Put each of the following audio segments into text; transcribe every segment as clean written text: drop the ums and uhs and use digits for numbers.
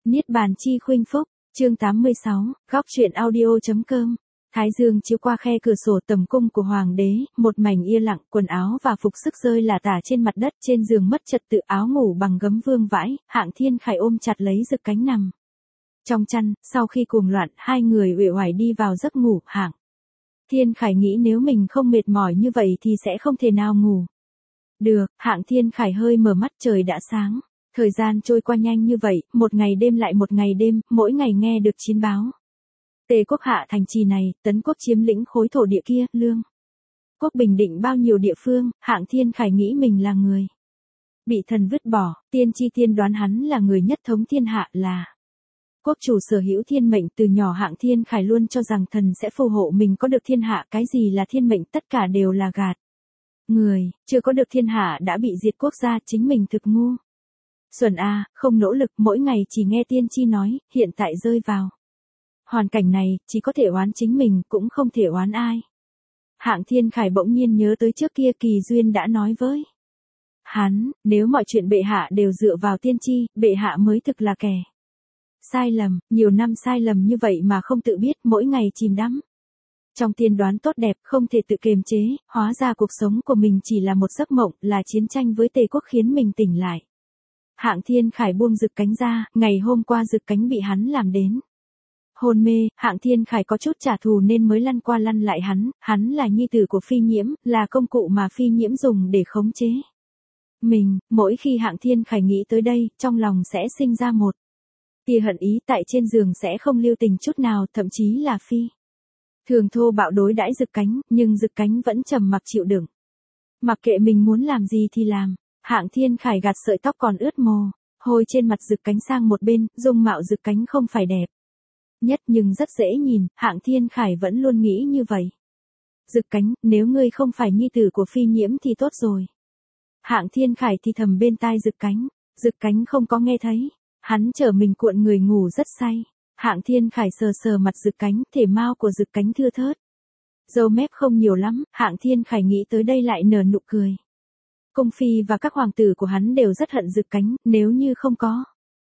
Niết bàn chi khuynh phúc, chương 86, góc truyện audio.com. Thái dương chiếu qua khe cửa sổ tầm cung của hoàng đế, một mảnh yên lặng, quần áo và phục sức rơi lả tả trên mặt đất, trên giường mất trật tự, áo ngủ bằng gấm vương vãi, Hạng Thiên Khải ôm chặt lấy Dực Cánh nằm trong chăn. Sau khi cuồng loạn, hai người uể oải đi vào giấc ngủ. Hạng Thiên Khải nghĩ nếu mình không mệt mỏi như vậy thì sẽ không thể nào ngủ được. Hạng Thiên Khải hơi mở mắt, trời đã sáng. Thời gian trôi qua nhanh như vậy, một ngày đêm lại một ngày đêm, mỗi ngày nghe được chiến báo. Tề quốc hạ thành trì này, Tấn quốc chiếm lĩnh khối thổ địa kia, Lương quốc bình định bao nhiêu địa phương. Hạng Thiên Khải nghĩ mình là người bị thần vứt bỏ. Tiên tri tiên đoán hắn là người nhất thống thiên hạ, là quốc chủ sở hữu thiên mệnh. Từ nhỏ Hạng Thiên Khải luôn cho rằng thần sẽ phù hộ mình có được thiên hạ. Cái gì là thiên mệnh, tất cả đều là gạt người. Chưa có được thiên hạ đã bị diệt quốc gia, chính mình thực ngu xuẩn a, không nỗ lực, mỗi ngày chỉ nghe tiên tri nói. Hiện tại rơi vào hoàn cảnh này, chỉ có thể oán chính mình, cũng không thể oán ai. Hạng Thiên Khải bỗng nhiên nhớ tới trước kia Kỳ Duyên đã nói với hắn, nếu mọi chuyện bệ hạ đều dựa vào tiên tri, bệ hạ mới thực là kẻ sai lầm. Nhiều năm sai lầm như vậy mà không tự biết, mỗi ngày chìm đắm trong tiên đoán tốt đẹp, không thể tự kiềm chế. Hóa ra cuộc sống của mình chỉ là một giấc mộng, là chiến tranh với Tề quốc khiến mình tỉnh lại. Hạng Thiên Khải buông Dực Cánh ra. Ngày hôm qua Dực Cánh bị hắn làm đến hôn mê. Hạng Thiên Khải có chút trả thù nên mới lăn qua lăn lại hắn. Hắn là nhi tử của Phi Nhiễm, là công cụ mà Phi Nhiễm dùng để khống chế mình. Mỗi khi Hạng Thiên Khải nghĩ tới đây, trong lòng sẽ sinh ra một tia hận ý. Tại trên giường sẽ không lưu tình chút nào, thậm chí là Phi thường thô bạo đối đãi Dực Cánh, nhưng Dực Cánh vẫn trầm mặc chịu đựng. Mặc kệ mình muốn làm gì thì làm. Hạng Thiên Khải gạt sợi tóc còn ướt mồ hôi trên mặt Dực Cánh sang một bên. Dung mạo Dực Cánh không phải đẹp nhất nhưng rất dễ nhìn, Hạng Thiên Khải vẫn luôn nghĩ như vậy. Dực Cánh, nếu ngươi không phải nhi tử của Phi Nhiễm thì tốt rồi. Hạng Thiên Khải thì thầm bên tai Dực Cánh. Dực Cánh không có nghe thấy. Hắn trở mình cuộn người ngủ rất say. Hạng Thiên Khải sờ sờ mặt Dực Cánh, thể mao của Dực Cánh thưa thớt, râu mép không nhiều lắm. Hạng Thiên Khải nghĩ tới đây lại nở nụ cười. Cung phi và các hoàng tử của hắn đều rất hận Dực Cánh, nếu như không có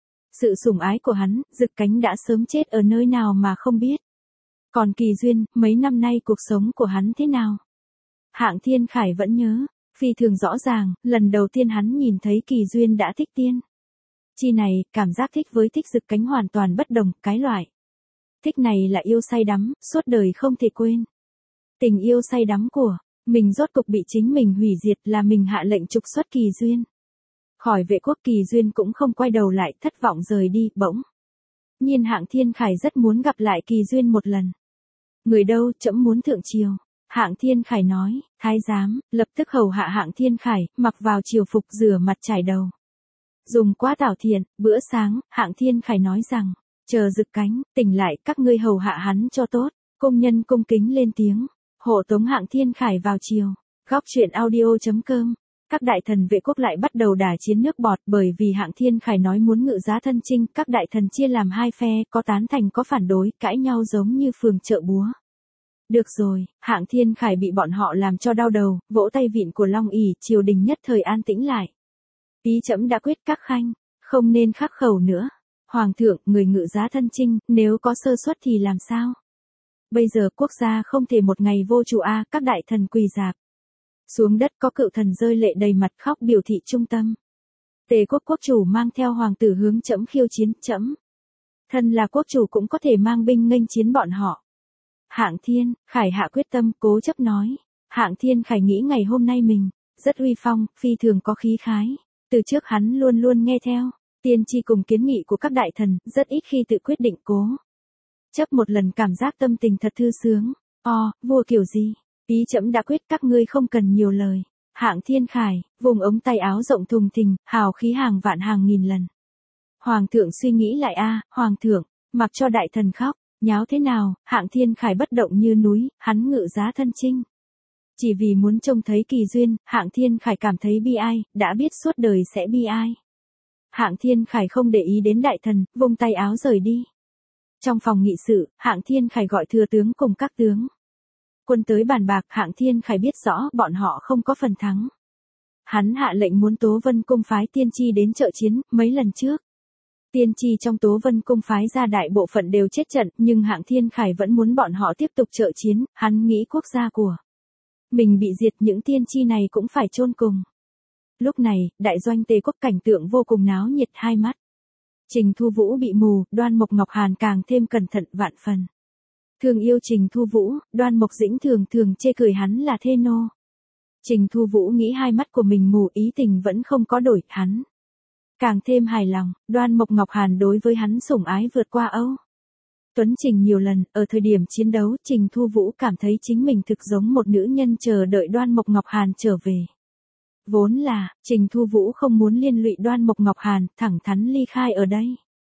sự sủng ái của hắn, Dực Cánh đã sớm chết ở nơi nào mà không biết. Còn Kỳ Duyên, mấy năm nay cuộc sống của hắn thế nào? Hạng Thiên Khải vẫn nhớ, phi thường rõ ràng, lần đầu tiên hắn nhìn thấy Kỳ Duyên đã thích tiên chi này, cảm giác thích với thích Dực Cánh hoàn toàn bất đồng. Cái loại thích này là yêu say đắm, suốt đời không thể quên. Tình yêu say đắm của mình rốt cục bị chính mình hủy diệt, là mình hạ lệnh trục xuất Kỳ Duyên khỏi vệ quốc. Kỳ Duyên cũng không quay đầu lại, thất vọng rời đi. Bỗng nhiên Hạng Thiên Khải rất muốn gặp lại Kỳ Duyên một lần. Người đâu, trẫm muốn thượng triều. Hạng Thiên Khải nói. Thái giám lập tức hầu hạ Hạng Thiên Khải, mặc vào triều phục, rửa mặt chải đầu, dùng quá tảo thiện. Bữa sáng, Hạng Thiên Khải nói rằng, chờ Dực Cánh tỉnh lại, các ngươi hầu hạ hắn cho tốt. Công nhân cung kính lên tiếng, hộ tống Hạng Thiên Khải vào triều. Góc truyện audio.com. Các đại thần vệ quốc lại bắt đầu đả chiến nước bọt, bởi vì Hạng Thiên Khải nói muốn ngự giá thân chinh. Các đại thần chia làm hai phe, có tán thành có phản đối, cãi nhau giống như phường chợ búa. Được rồi, Hạng Thiên Khải bị bọn họ làm cho đau đầu, vỗ tay vịn của Long ỷ, triều đình nhất thời an tĩnh lại. Ý trẫm đã quyết, các khanh không nên khắc khẩu nữa. Hoàng thượng, người ngự giá thân chinh, nếu có sơ suất thì làm sao? Bây giờ quốc gia không thể một ngày vô chủ a. Các đại thần quỳ rạp xuống đất, có cựu thần rơi lệ đầy mặt khóc biểu thị trung tâm. Tề quốc quốc chủ mang theo hoàng tử hướng trẫm khiêu chiến. Trẫm thân là quốc chủ cũng có thể mang binh nghênh chiến bọn họ. Hạng Thiên Khải hạ quyết tâm, cố chấp nói. Hạng Thiên Khải nghĩ ngày hôm nay mình rất uy phong, phi thường có khí khái. Từ trước hắn luôn luôn nghe theo tiên tri cùng kiến nghị của các đại thần, rất ít khi tự quyết định cố chấp một lần, cảm giác tâm tình thật thư sướng. Vua kiểu gì? Ý trẫm đã quyết, các ngươi không cần nhiều lời. Hạng Thiên Khải vùng ống tay áo rộng thùng thình, hào khí hàng vạn hàng nghìn lần. Hoàng thượng suy nghĩ lại a. Hoàng thượng mặc cho đại thần khóc nháo thế nào, Hạng Thiên Khải bất động như núi. Hắn ngự giá thân chinh chỉ vì muốn trông thấy Kỳ Duyên. Hạng Thiên Khải cảm thấy bi ai, đã biết suốt đời sẽ bi ai. Hạng Thiên Khải không để ý đến đại thần, vung tay áo rời đi. Trong phòng nghị sự, Hạng Thiên Khải gọi thừa tướng cùng các tướng quân tới bàn bạc. Hạng Thiên Khải biết rõ bọn họ không có phần thắng. Hắn hạ lệnh muốn Tố Vân cung phái tiên tri đến trợ chiến. Mấy lần trước, Tiên tri trong Tố Vân Cung phái ra đại bộ phận đều chết trận, nhưng Hạng Thiên Khải vẫn muốn bọn họ tiếp tục trợ chiến, hắn nghĩ quốc gia của mình bị diệt, những tiên tri này cũng phải chôn cùng. Lúc này, đại doanh Tề quốc cảnh tượng vô cùng náo nhiệt, hai mắt Trình Thu Vũ bị mù, Đoan Mộc Ngọc Hàn càng thêm cẩn thận vạn phần. Thường yêu Trình Thu Vũ, Đoan Mộc Dĩnh thường thường chê cười hắn là thê nô. Trình Thu Vũ nghĩ hai mắt của mình mù, ý tình vẫn không có đổi, hắn càng thêm hài lòng. Đoan Mộc Ngọc Hàn đối với hắn sủng ái vượt qua Âu Tuấn Trình nhiều lần, ở thời điểm chiến đấu, Trình Thu Vũ cảm thấy chính mình thực giống một nữ nhân chờ đợi Đoan Mộc Ngọc Hàn trở về. Vốn là, Trình Thu Vũ không muốn liên lụy Đoan Mộc Ngọc Hàn, thẳng thắn ly khai ở đây.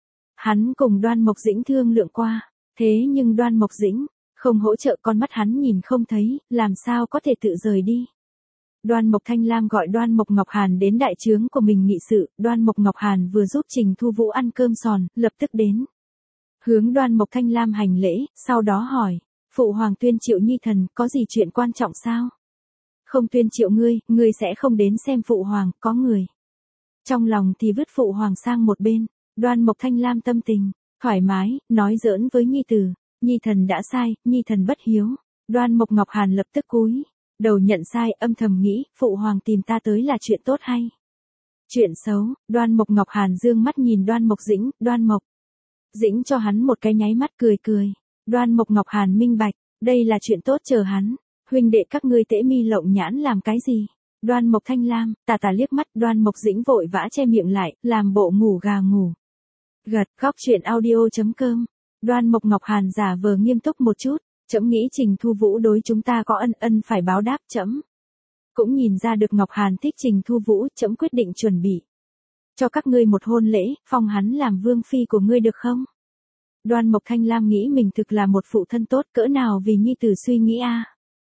Hắn cùng Đoan Mộc Dĩnh thương lượng qua, thế nhưng Đoan Mộc Dĩnh không hỗ trợ, con mắt hắn nhìn không thấy, làm sao có thể tự rời đi. Đoan Mộc Thanh Lam gọi Đoan Mộc Ngọc Hàn đến đại trướng của mình nghị sự, Đoan Mộc Ngọc Hàn vừa giúp Trình Thu Vũ ăn cơm sòn, lập tức đến hướng Đoan Mộc Thanh Lam hành lễ, sau đó hỏi, Phụ Hoàng tuyên triệu nhi thần, có gì chuyện quan trọng sao? Không tuyên triệu ngươi sẽ không đến xem Phụ Hoàng, có người trong lòng thì vứt Phụ Hoàng sang một bên. Đoan Mộc Thanh Lam tâm tình thoải mái, nói giỡn với nhi tử, nhi thần đã sai, nhi thần bất hiếu. Đoan Mộc Ngọc Hàn lập tức cúi đầu nhận sai, âm thầm nghĩ, Phụ Hoàng tìm ta tới là chuyện tốt hay chuyện xấu? Đoan Mộc Ngọc Hàn dương mắt nhìn Đoan Mộc Dĩnh, Đoan Mộc Dĩnh cho hắn một cái nháy mắt cười cười. Đoan Mộc Ngọc Hàn minh bạch, đây là chuyện tốt chờ hắn. Huynh đệ các ngươi tễ mi lộng nhãn làm cái gì? Đoan Mộc Thanh Lam tà liếc mắt, Đoan Mộc Dĩnh vội vã che miệng lại, làm bộ ngủ gà ngủ gật. Góc truyện audio.com. Đoan Mộc Ngọc Hàn giả vờ nghiêm túc một chút, trẫm nghĩ Trình Thu Vũ đối chúng ta có ân phải báo đáp, trẫm cũng nhìn ra được Ngọc Hàn thích Trình Thu Vũ, trẫm quyết định chuẩn bị cho các ngươi một hôn lễ, phong hắn làm vương phi của ngươi được không? Đoan Mộc Thanh Lam nghĩ mình thực là một phụ thân tốt cỡ nào vì nhi tử suy nghĩ a.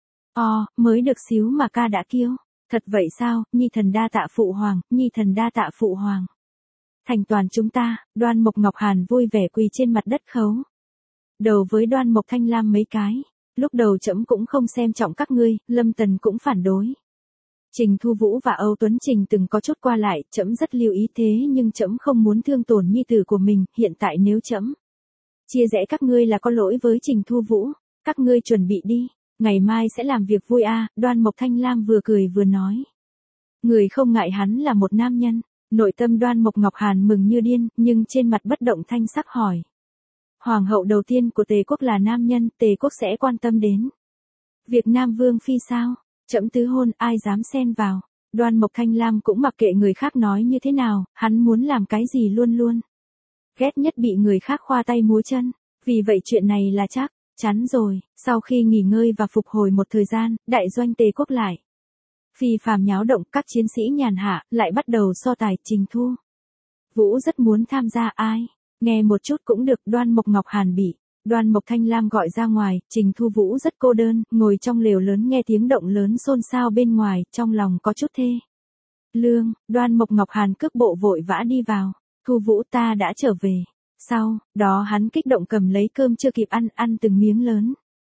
Mới được xíu mà ca đã kiêu. Thật vậy sao? Nhi thần đa tạ Phụ Hoàng, nhi thần đa tạ Phụ Hoàng. Thành toàn chúng ta. Đoan Mộc Ngọc Hàn vui vẻ quỳ trên mặt đất khấu đầu với Đoan Mộc Thanh Lam mấy cái. Lúc đầu trẫm cũng không xem trọng các ngươi, Lâm Tần cũng phản đối. Trình Thu Vũ và Âu Tuấn Trình từng có chút qua lại, trẫm rất lưu ý, thế nhưng trẫm không muốn thương tổn nhi tử của mình, hiện tại nếu trẫm chia rẽ các ngươi là có lỗi với Trình Thu Vũ, các ngươi chuẩn bị đi, ngày mai sẽ làm việc vui a. Đoan Mộc Thanh Lam vừa cười vừa nói. Người không ngại hắn là một nam nhân, nội tâm Đoan Mộc Ngọc Hàn mừng như điên, nhưng trên mặt bất động thanh sắc hỏi. Hoàng hậu đầu tiên của Tề quốc là nam nhân, Tề quốc sẽ quan tâm đến việc Nam Vương Phi sao? Trẫm tứ hôn, ai dám xen vào? Đoan Mộc Thanh Lam cũng mặc kệ người khác nói như thế nào, hắn muốn làm cái gì luôn luôn ghét nhất bị người khác khoa tay múa chân, vì vậy chuyện này là chắc chắn rồi. Sau khi nghỉ ngơi và phục hồi một thời gian, đại doanh Tề quốc lại phi phàm nháo động, các chiến sĩ nhàn hạ lại bắt đầu so tài. Trình Thu Vũ rất muốn tham gia, ai nghe một chút cũng được. Đoan Mộc Ngọc Hàn bị Đoan Mộc Thanh Lam gọi ra ngoài, Trình Thu Vũ rất cô đơn, ngồi trong lều lớn nghe tiếng động lớn xôn xao bên ngoài, trong lòng có chút thê lương. Đoan Mộc Ngọc Hàn cước bộ vội vã đi vào. Thu Vũ, ta đã trở về. Sau đó hắn kích động cầm lấy cơm chưa kịp ăn từng miếng lớn.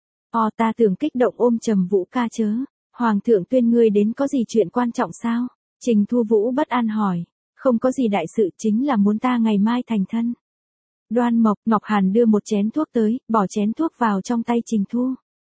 Ta tưởng kích động ôm Trầm Vũ ca chớ. Hoàng thượng tuyên ngươi đến, có gì chuyện quan trọng sao? Trình Thu Vũ bất an hỏi. Không có gì đại sự, chính là muốn ta ngày mai thành thân. Đoan Mộc Ngọc Hàn đưa một chén thuốc tới, bỏ chén thuốc vào trong tay Trình Thu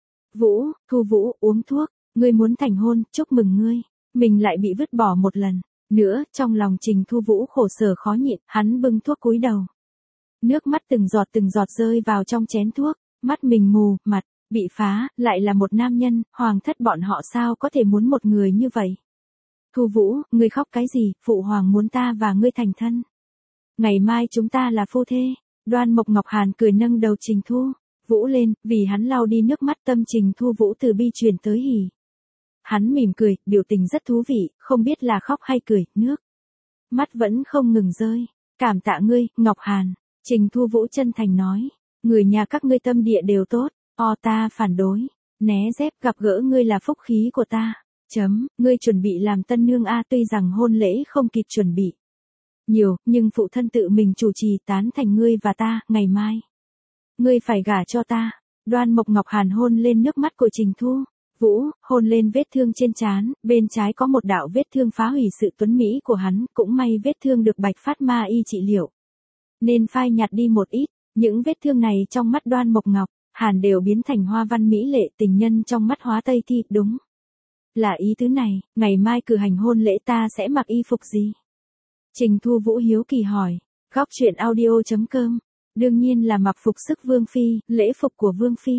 Vũ. Thu Vũ, uống thuốc, ngươi muốn thành hôn, chúc mừng ngươi. Mình lại bị vứt bỏ một lần nữa, trong lòng Trình Thu Vũ khổ sở khó nhịn, hắn bưng thuốc cúi đầu. Nước mắt từng giọt rơi vào trong chén thuốc, mắt mình mù, mặt bị phá, lại là một nam nhân, hoàng thất bọn họ sao có thể muốn một người như vậy? Thu Vũ, ngươi khóc cái gì? Phụ hoàng muốn ta và ngươi thành thân. Ngày mai chúng ta là phu thê. Đoan Mộc Ngọc Hàn cười nâng đầu Trình Thu Vũ lên, vì hắn lau đi nước mắt, tâm Trình Thu Vũ từ bi chuyển tới hỉ. Hắn mỉm cười, biểu tình rất thú vị, không biết là khóc hay cười, nước mắt vẫn không ngừng rơi. Cảm tạ ngươi, Ngọc Hàn. Trình Thu Vũ chân thành nói. Người nhà các ngươi tâm địa đều tốt. Ta phản đối. Né dép, gặp gỡ ngươi là phúc khí của ta. Ngươi chuẩn bị làm tân nương a. Tuy rằng hôn lễ không kịp chuẩn bị nhiều, nhưng phụ thân tự mình chủ trì, tán thành ngươi và ta, ngày mai ngươi phải gả cho ta. Đoan Mộc Ngọc Hàn hôn lên nước mắt của Trình Thu Vũ, hôn lên vết thương trên trán, bên trái có một đạo vết thương phá hủy sự tuấn mỹ của hắn, cũng may vết thương được Bạch Phát Ma Y trị liệu. nên phai nhạt đi một ít. Những vết thương này trong mắt Đoan Mộc Ngọc Hàn đều biến thành hoa văn mỹ lệ, tình nhân trong mắt hóa Tây Thi, đúng. Là ý tứ này, ngày mai cử hành hôn lễ ta sẽ mặc y phục gì? Trình Thu Vũ hiếu kỳ hỏi. Góc truyện audio.com. Đương nhiên là mặc phục sức Vương Phi, lễ phục của Vương Phi.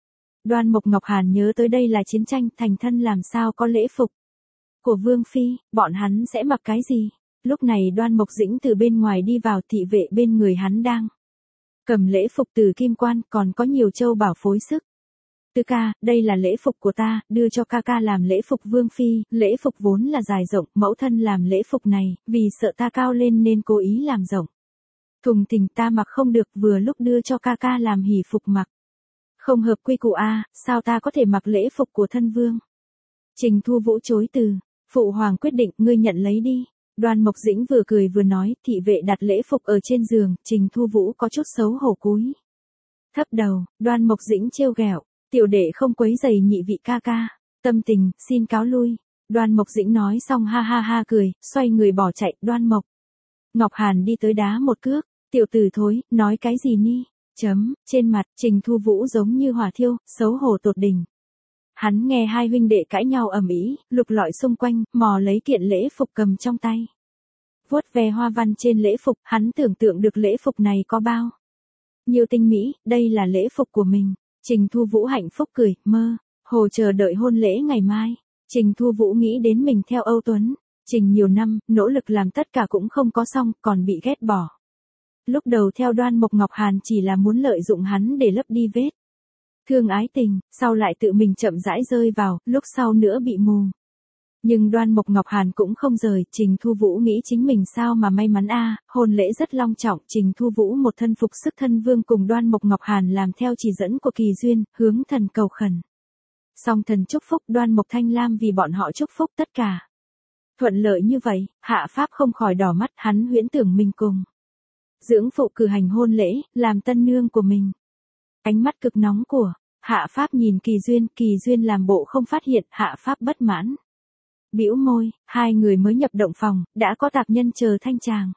Đoan Mộc Ngọc Hàn nhớ tới đây là chiến tranh, thành thân làm sao có lễ phục của Vương Phi, bọn hắn sẽ mặc cái gì? Lúc này Đoan Mộc Dĩnh từ bên ngoài đi vào, thị vệ bên người hắn đang cầm lễ phục từ kim quan, còn có nhiều châu bảo phối sức. Tứ ca, đây là lễ phục của ta, đưa cho ca ca làm lễ phục Vương Phi, lễ phục vốn là dài rộng, mẫu thân làm lễ phục này, vì sợ ta cao lên nên cố ý làm rộng. Thùng thình ta mặc không được, vừa lúc đưa cho ca ca làm hỷ phục mặc. Không hợp quy củ a, sao ta có thể mặc lễ phục của thân vương? Trình Thu Vũ chối từ, phụ hoàng quyết định, ngươi nhận lấy đi. Đoan Mộc Dĩnh vừa cười vừa nói, thị vệ đặt lễ phục ở trên giường, Trình Thu Vũ có chút xấu hổ cúi thấp đầu. Đoan Mộc Dĩnh trêu ghẹo, tiểu đệ không quấy giày nhị vị ca ca, tâm tình, xin cáo lui. Đoan Mộc Dĩnh nói xong ha ha ha cười, xoay người bỏ chạy. Đoan Mộc Ngọc Hàn đi tới đá một cước, tiểu tử thối, nói cái gì ni? Trên mặt Trình Thu Vũ giống như hỏa thiêu, xấu hổ tột đỉnh. Hắn nghe hai huynh đệ cãi nhau ầm ĩ, lục lọi xung quanh, mò lấy kiện lễ phục cầm trong tay. Vuốt ve hoa văn trên lễ phục, hắn tưởng tượng được lễ phục này có bao nhiêu tinh mỹ, đây là lễ phục của mình. Trình Thu Vũ hạnh phúc cười, mơ hồ chờ đợi hôn lễ ngày mai. Trình Thu Vũ nghĩ đến mình theo Âu Tuấn, Trình nhiều năm, nỗ lực làm tất cả cũng không có xong, còn bị ghét bỏ. Lúc đầu theo Đoan Mộc Ngọc Hàn chỉ là muốn lợi dụng hắn để lấp đi vết thương ái tình, sau lại tự mình chậm rãi rơi vào, lúc sau nữa bị mù. Nhưng Đoan Mộc Ngọc Hàn cũng không rời, Trình Thu Vũ nghĩ chính mình sao mà may mắn a, hôn lễ rất long trọng, Trình Thu Vũ một thân phục sức thân vương cùng Đoan Mộc Ngọc Hàn làm theo chỉ dẫn của Kỳ Duyên, hướng thần cầu khẩn. Song thần chúc phúc, Đoan Mộc Thanh Lam vì bọn họ chúc phúc tất cả. Thuận lợi như vậy, Hạ Pháp không khỏi đỏ mắt, hắn huyễn tưởng mình cùng dưỡng phụ cử hành hôn lễ, làm tân nương của mình. Ánh mắt cực nóng của Hạ Pháp nhìn Kỳ Duyên làm bộ không phát hiện, Hạ Pháp bất mãn. Bĩu môi, hai người mới nhập động phòng, đã có tạp nhân chờ thanh tràng.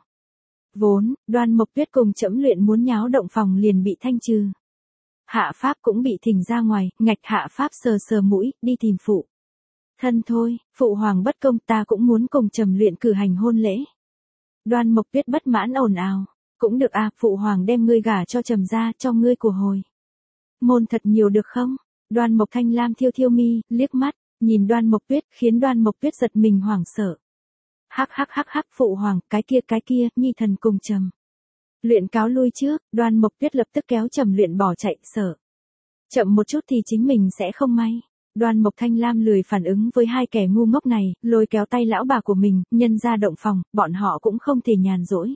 Vốn, Đoan Mộc Tuyết cùng Trẫm luyện muốn nháo động phòng liền bị thanh trừ. Hạ Pháp cũng bị thỉnh ra ngoài, ngạch Hạ Pháp sờ sờ mũi, đi tìm phụ thân thôi, phụ hoàng bất công, ta cũng muốn cùng Trầm luyện cử hành hôn lễ. Đoan Mộc Tuyết bất mãn ồn ào, cũng được à, phụ hoàng đem ngươi gả cho Trầm ra, cho ngươi của hồi môn thật nhiều được không? Đoan Mộc Thanh Lam thiêu thiêu mi, liếc mắt nhìn Đoan Mộc Tuyết, khiến Đoan Mộc Tuyết giật mình hoảng sợ. Hắc, phụ hoàng, cái kia, nhi thần cùng Trầm luyện cáo lui trước. Đoan Mộc Tuyết lập tức kéo Trầm luyện bỏ chạy, sợ chậm một chút thì chính mình sẽ không may. Đoan Mộc Thanh Lam lười phản ứng với hai kẻ ngu ngốc này, lôi kéo tay lão bà của mình, nhân ra động phòng, bọn họ cũng không thể nhàn rỗi.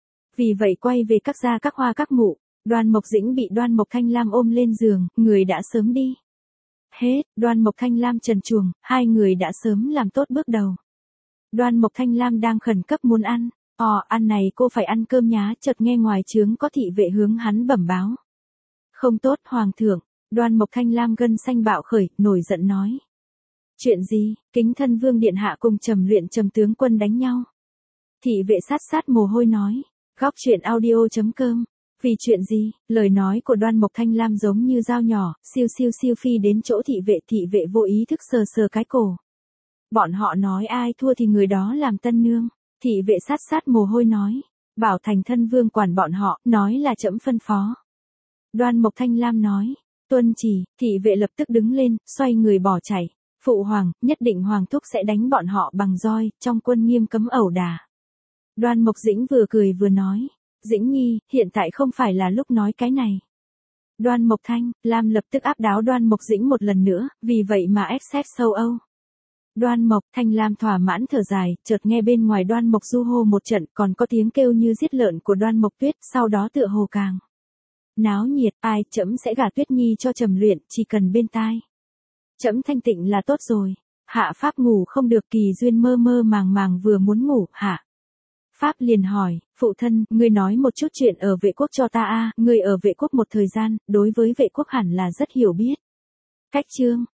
Vì vậy quay về các gia các hoa các mụ, Đoan Mộc Dĩnh bị Đoan Mộc Thanh Lam ôm lên giường, người đã sớm đi hết. Đoan Mộc Thanh Lam trần truồng, hai người đã sớm làm tốt bước đầu. Đoan Mộc Thanh Lam đang khẩn cấp muốn ăn, ăn này cô phải ăn cơm nhá, chợt nghe ngoài trướng có thị vệ hướng hắn bẩm báo. Không tốt, hoàng thượng. Đoan Mộc Thanh Lam gân xanh bạo khởi, nổi giận nói. Chuyện gì? Kính thân vương điện hạ cùng Trầm luyện Trầm tướng quân đánh nhau. Thị vệ sát mồ hôi nói. Góc truyện audio.com. Vì chuyện gì? Lời nói của Đoan Mộc Thanh Lam giống như dao nhỏ, siêu phi đến chỗ thị vệ vô ý thức sờ cái cổ. Bọn họ nói ai thua thì người đó làm tân nương. Thị vệ sát mồ hôi nói. Bảo thành thân vương quản bọn họ, nói là Trẫm phân phó. Đoan Mộc Thanh Lam nói. Tuân chỉ, thị vệ lập tức đứng lên, xoay người bỏ chạy. Phụ hoàng, nhất định hoàng thúc sẽ đánh bọn họ bằng roi, trong quân nghiêm cấm ẩu đả. Đoan Mộc Dĩnh vừa cười vừa nói. Dĩnh nhi, hiện tại không phải là lúc nói cái này. Đoan Mộc Thanh Lam lập tức áp đáo Đoan Mộc Dĩnh một lần nữa, vì vậy mà accept sâu âu. Đoan Mộc Thanh Lam thỏa mãn thở dài, chợt nghe bên ngoài Đoan Mộc du hô một trận, còn có tiếng kêu như giết lợn của Đoan Mộc Tuyết, sau đó tựa hồ càng náo nhiệt. Ai, Trẫm sẽ gả Tuyết nhi cho Trầm luyện, chỉ cần bên tai Trẫm thanh tịnh là tốt rồi. Hạ Pháp ngủ không được, Kỳ Duyên mơ màng vừa muốn ngủ, Hạ Pháp liền hỏi, phụ thân, ngươi nói một chút chuyện ở vệ quốc cho ta a, ngươi ở vệ quốc một thời gian, đối với vệ quốc hẳn là rất hiểu biết. Cách chương